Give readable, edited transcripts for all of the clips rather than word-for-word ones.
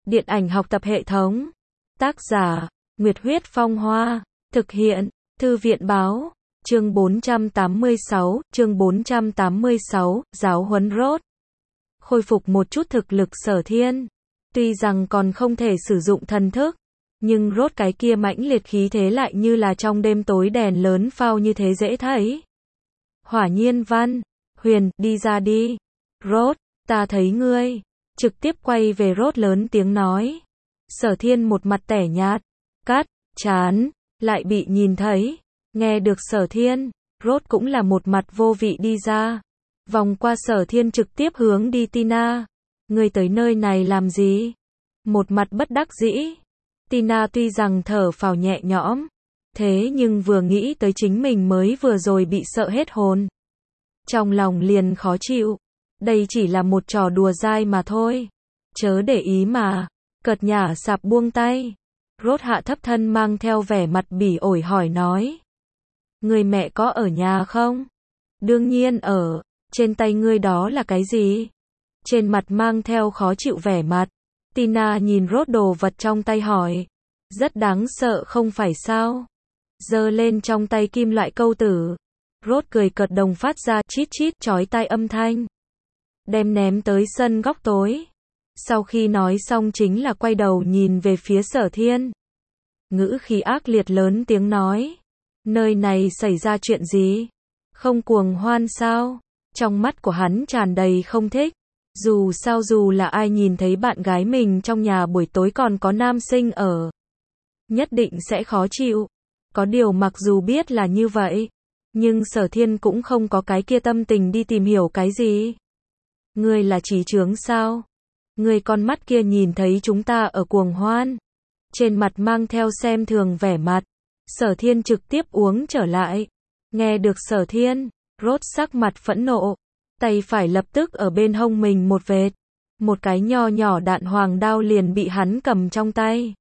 Điện ảnh học tập hệ thống. Tác giả, Nguyệt Huyết Phong Hoa. Thực hiện, Thư viện Báo. Chương 486, giáo huấn Rốt. Khôi phục một chút thực lực Sở Thiên. Tuy rằng còn không thể sử dụng thần thức, nhưng Rốt cái kia mãnh liệt khí thế lại như là trong đêm tối đèn lớn phao như thế dễ thấy. Hỏa Nhiên Văn, Huyền, đi ra đi. Rốt, ta thấy ngươi. Trực tiếp quay về Rốt lớn tiếng nói. Sở Thiên một mặt tẻ nhạt, cắt, chán, lại bị nhìn thấy. Nghe được Sở Thiên, Rốt cũng là một mặt vô vị đi ra. Vòng qua Sở Thiên trực tiếp hướng đi Tina. Ngươi tới nơi này làm gì? Một mặt bất đắc dĩ. Tina tuy rằng thở phào nhẹ nhõm, thế nhưng vừa nghĩ tới chính mình mới vừa rồi bị sợ hết hồn. Trong lòng liền khó chịu. Đây chỉ là một trò đùa dai mà thôi. Chớ để ý mà. Cợt nhả sạp buông tay. Rốt hạ thấp thân mang theo vẻ mặt bỉ ổi hỏi nói. Người mẹ có ở nhà không? Đương nhiên ở. Trên tay ngươi đó là cái gì? Trên mặt mang theo khó chịu vẻ mặt. Tina nhìn Rốt đồ vật trong tay hỏi. Rất đáng sợ không phải sao? Giơ lên trong tay kim loại câu tử. Rốt cười cợt đồng phát ra chít chít chói tai âm thanh. Đem ném tới sân góc tối. Sau khi nói xong chính là quay đầu nhìn về phía Sở Thiên. Ngữ khí ác liệt lớn tiếng nói. Nơi này xảy ra chuyện gì? Không cuồng hoan sao? Trong mắt của hắn tràn đầy không thích. Dù sao dù là ai nhìn thấy bạn gái mình trong nhà buổi tối còn có nam sinh ở, nhất định sẽ khó chịu. Có điều mặc dù biết là như vậy, nhưng Sở Thiên cũng không có cái kia tâm tình đi tìm hiểu cái gì. Ngươi là trí chướng sao? Ngươi con mắt kia nhìn thấy chúng ta ở cuồng hoan. Trên mặt mang theo xem thường vẻ mặt. Sở Thiên trực tiếp uống trở lại. Nghe được Sở Thiên, Rốt sắc mặt phẫn nộ. Tay phải lập tức ở bên hông mình một vệt. Một cái nho nhỏ đạn hoàng đao liền bị hắn cầm trong tay.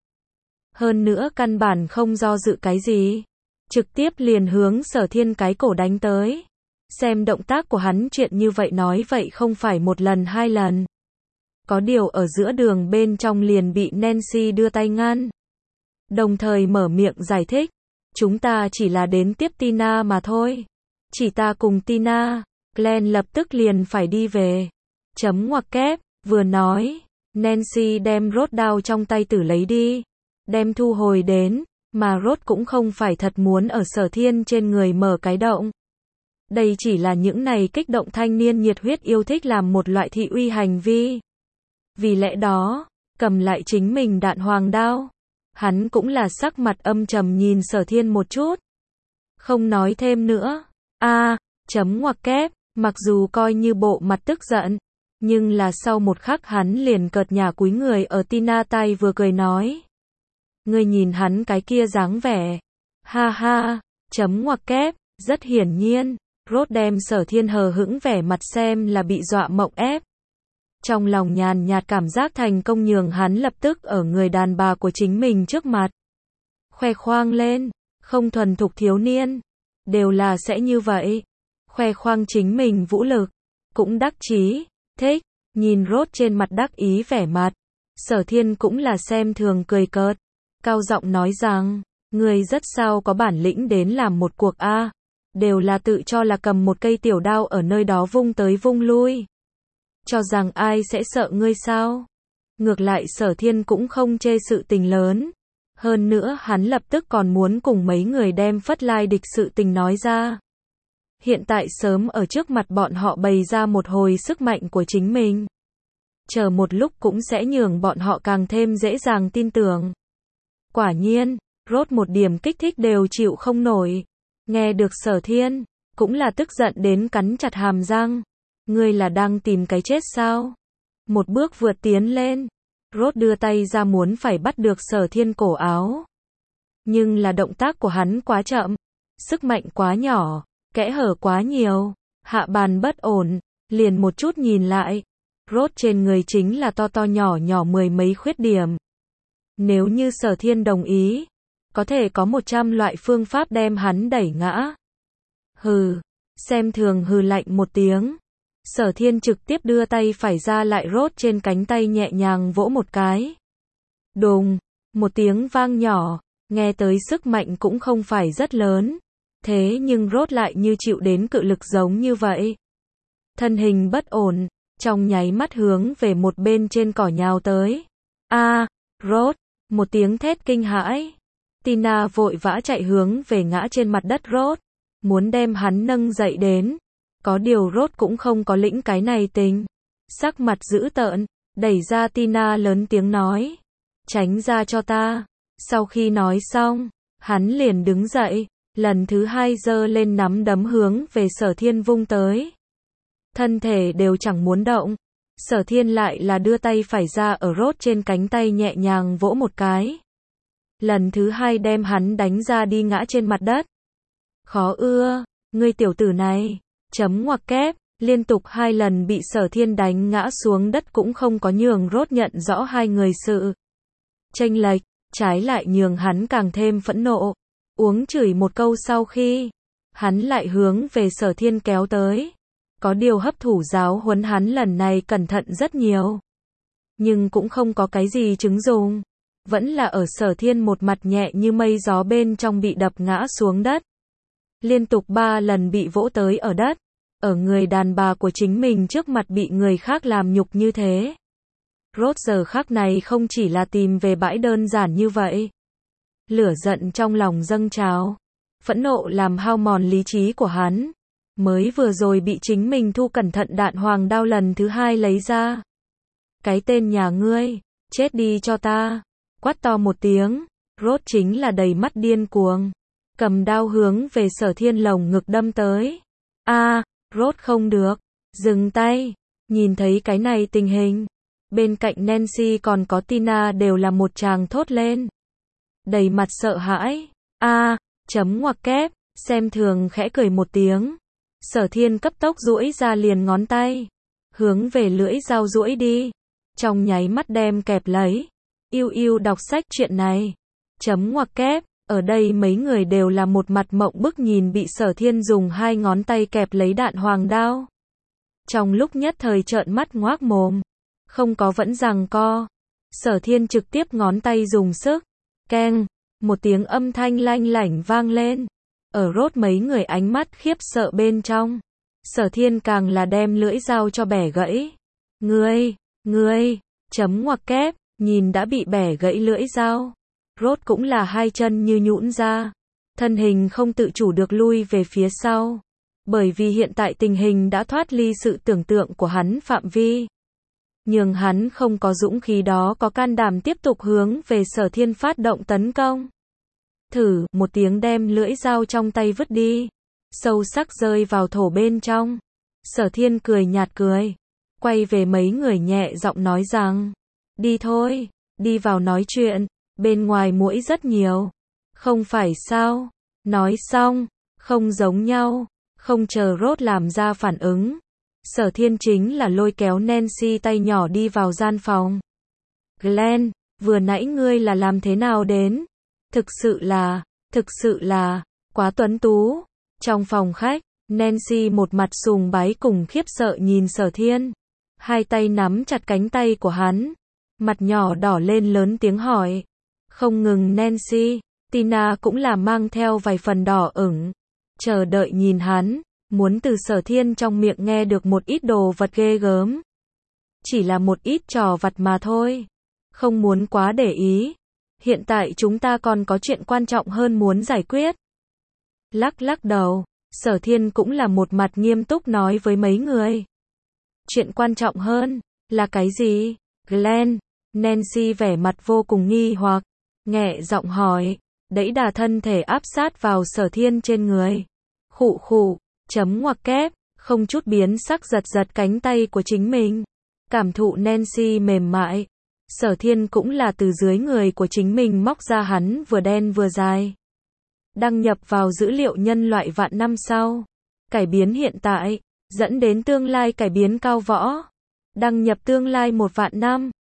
Hơn nữa căn bản không do dự cái gì. Trực tiếp liền hướng Sở Thiên cái cổ đánh tới. Xem động tác của hắn chuyện như vậy nói vậy không phải một lần hai lần. Có điều ở giữa đường bên trong liền bị Nancy đưa tay ngăn. Đồng thời mở miệng giải thích. Chúng ta chỉ là đến tiếp Tina mà thôi. Chỉ ta cùng Tina. Glenn lập tức liền phải đi về. Chấm ngoặc kép, vừa nói. Nancy đem Rốt đao trong tay tử lấy đi. Đem thu hồi đến. Mà Rốt cũng không phải thật muốn ở Sở Thiên trên người mở cái động. Đây chỉ là những này kích động thanh niên nhiệt huyết yêu thích làm một loại thị uy hành vi. Vì lẽ đó, cầm lại chính mình đạn hoàng đao. Hắn cũng là sắc mặt âm trầm nhìn Sở Thiên một chút. Không nói thêm nữa. Chấm ngoặc kép, mặc dù coi như bộ mặt tức giận, nhưng là sau một khắc hắn liền cợt nhả cúi người ở Tina tay vừa cười nói. Ngươi nhìn hắn cái kia dáng vẻ. Ha ha, chấm ngoặc kép, rất hiển nhiên, Rốt đem Sở Thiên hờ hững vẻ mặt xem là bị dọa mộng ép. Trong lòng nhàn nhạt cảm giác thành công nhường hắn lập tức ở người đàn bà của chính mình trước mặt. Khoe khoang lên, không thuần thục thiếu niên. Đều là sẽ như vậy. Khoe khoang chính mình vũ lực. Cũng đắc chí, thích, nhìn Rốt trên mặt đắc ý vẻ mặt. Sở Thiên cũng là xem thường cười cợt. Cao giọng nói rằng, người rất sao có bản lĩnh đến làm một cuộc a. Đều là tự cho là cầm một cây tiểu đao ở nơi đó vung tới vung lui. Cho rằng ai sẽ sợ ngươi sao? Ngược lại Sở Thiên cũng không chê sự tình lớn. Hơn nữa hắn lập tức còn muốn cùng mấy người đem phất lai địch sự tình nói ra. Hiện tại sớm ở trước mặt bọn họ bày ra một hồi sức mạnh của chính mình. Chờ một lúc cũng sẽ nhường bọn họ càng thêm dễ dàng tin tưởng. Quả nhiên, Rốt một điểm kích thích đều chịu không nổi. Nghe được Sở Thiên, cũng là tức giận đến cắn chặt hàm răng. Ngươi là đang tìm cái chết sao? Một bước vượt tiến lên. Rốt đưa tay ra muốn phải bắt được Sở Thiên cổ áo. Nhưng là động tác của hắn quá chậm. Sức mạnh quá nhỏ. Kẽ hở quá nhiều. Hạ bàn bất ổn. Liền một chút nhìn lại. Rốt trên người chính là to to nhỏ nhỏ mười mấy khuyết điểm. Nếu như Sở Thiên đồng ý, có thể có 100 loại phương pháp đem hắn đẩy ngã. Hừ. Xem thường hừ lạnh một tiếng. Sở Thiên trực tiếp đưa tay phải ra lại Rốt trên cánh tay nhẹ nhàng vỗ một cái. Đùng, một tiếng vang nhỏ, nghe tới sức mạnh cũng không phải rất lớn. Thế nhưng Rốt lại như chịu đến cự lực giống như vậy. Thân hình bất ổn, trong nháy mắt hướng về một bên trên cỏ nhào tới. Rốt, một tiếng thét kinh hãi. Tina vội vã chạy hướng về ngã trên mặt đất Rốt, muốn đem hắn nâng dậy đến. Có điều Rốt cũng không có lĩnh cái này tình. Sắc mặt dữ tợn, đẩy ra Tina lớn tiếng nói. Tránh ra cho ta. Sau khi nói xong, hắn liền đứng dậy, lần thứ hai giơ lên nắm đấm hướng về Sở Thiên vung tới. Thân thể đều chẳng muốn động. Sở Thiên lại là đưa tay phải ra ở Rốt trên cánh tay nhẹ nhàng vỗ một cái. Lần thứ hai đem hắn đánh ra đi ngã trên mặt đất. Khó ưa, ngươi tiểu tử này. Chấm ngoặc kép, liên tục 2 lần bị Sở Thiên đánh ngã xuống đất cũng không có nhường Rốt nhận rõ hai người sự chênh lệch, trái lại nhường hắn càng thêm phẫn nộ. Uống chửi một câu sau khi, hắn lại hướng về Sở Thiên kéo tới. Có điều hấp thủ giáo huấn hắn lần này cẩn thận rất nhiều. Nhưng cũng không có cái gì chứng dùng. Vẫn là ở Sở Thiên một mặt nhẹ như mây gió bên trong bị đập ngã xuống đất. Liên tục 3 lần bị vỗ tới ở đất. Ở người đàn bà của chính mình trước mặt bị người khác làm nhục như thế. Rốt giờ khắc này không chỉ là tìm về bãi đơn giản như vậy. Lửa giận trong lòng dâng trào. Phẫn nộ làm hao mòn lý trí của hắn. Mới vừa rồi bị chính mình thu cẩn thận đạn hoàng đao lần thứ hai lấy ra. Cái tên nhà ngươi, chết đi cho ta. Quát to một tiếng, Rốt chính là đầy mắt điên cuồng. Cầm đao hướng về Sở Thiên lồng ngực đâm tới. Rốt không được, dừng tay. Nhìn thấy cái này tình hình, bên cạnh Nancy còn có Tina đều là một tràng thốt lên. Đầy mặt sợ hãi. Chấm ngoặc kép, xem thường khẽ cười một tiếng. Sở Thiên cấp tốc duỗi ra liền ngón tay, hướng về lưỡi dao duỗi đi. Trong nháy mắt đem kẹp lấy. Yêu đọc sách chuyện này. Chấm ngoặc kép, ở đây mấy người đều là một mặt mộng bức nhìn bị Sở Thiên dùng 2 ngón tay kẹp lấy đạn hoàng đao. Trong lúc nhất thời trợn mắt ngoác mồm, không có vẫn giằng co. Sở Thiên trực tiếp ngón tay dùng sức. Keng, một tiếng âm thanh lanh lảnh vang lên. Ở Rốt mấy người ánh mắt khiếp sợ bên trong. Sở Thiên càng là đem lưỡi dao cho bẻ gãy. Ngươi, chấm ngoặc kép, nhìn đã bị bẻ gãy lưỡi dao. Rốt cũng là 2 chân như nhũn ra. Thân hình không tự chủ được lui về phía sau. Bởi vì hiện tại tình hình đã thoát ly sự tưởng tượng của hắn phạm vi. Nhưng hắn không có dũng khí đó có can đảm tiếp tục hướng về Sở Thiên phát động tấn công. Thử, một tiếng đem lưỡi dao trong tay vứt đi. Sâu sắc rơi vào thổ bên trong. Sở Thiên cười nhạt cười. Quay về mấy người nhẹ giọng nói rằng. Đi thôi, đi vào nói chuyện. Bên ngoài muỗi rất nhiều. Không phải sao? Nói xong, không giống nhau. Không chờ Rốt làm ra phản ứng. Sở Thiên chính là lôi kéo Nancy tay nhỏ đi vào gian phòng. Glenn, vừa nãy ngươi là làm thế nào đến? Thực sự là, quá tuấn tú. Trong phòng khách, Nancy một mặt sùng bái cùng khiếp sợ nhìn Sở Thiên. 2 tay nắm chặt cánh tay của hắn. Mặt nhỏ đỏ lên lớn tiếng hỏi. Không ngừng Nancy, Tina cũng là mang theo vài phần đỏ ửng. Chờ đợi nhìn hắn, muốn từ Sở Thiên trong miệng nghe được một ít đồ vật ghê gớm. Chỉ là một ít trò vặt mà thôi. Không muốn quá để ý. Hiện tại chúng ta còn có chuyện quan trọng hơn muốn giải quyết. Lắc đầu, Sở Thiên cũng là một mặt nghiêm túc nói với mấy người. Chuyện quan trọng hơn, là cái gì? Glenn, Nancy vẻ mặt vô cùng nghi hoặc, nhẹ giọng hỏi, đẩy đà thân thể áp sát vào Sở Thiên trên người. Khụ, chấm ngoặc kép, không chút biến sắc giật cánh tay của chính mình. Cảm thụ Nancy mềm mại. Sở Thiên cũng là từ dưới người của chính mình móc ra hắn vừa đen vừa dài. Đăng nhập vào dữ liệu nhân loại vạn năm sau. Cải biến hiện tại, dẫn đến tương lai cải biến cao võ. Đăng nhập tương lai 1 vạn năm.